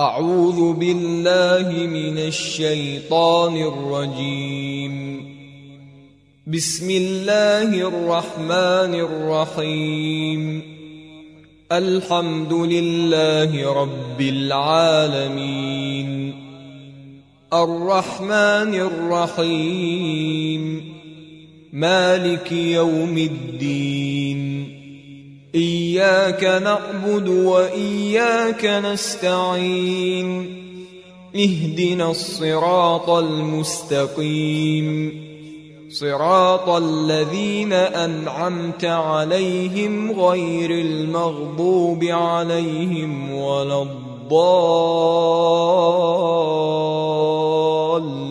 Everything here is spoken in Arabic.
أعوذ بالله من الشيطان الرجيم. بسم الله الرحمن الرحيم. الحمد لله رب العالمين، الرحمن الرحيم، مالك يوم الدين، إياك نعبد وإياك نستعين، اهدنا الصراط المستقيم، صراط الذين أنعمت عليهم غير المغضوب عليهم ولا الضالين.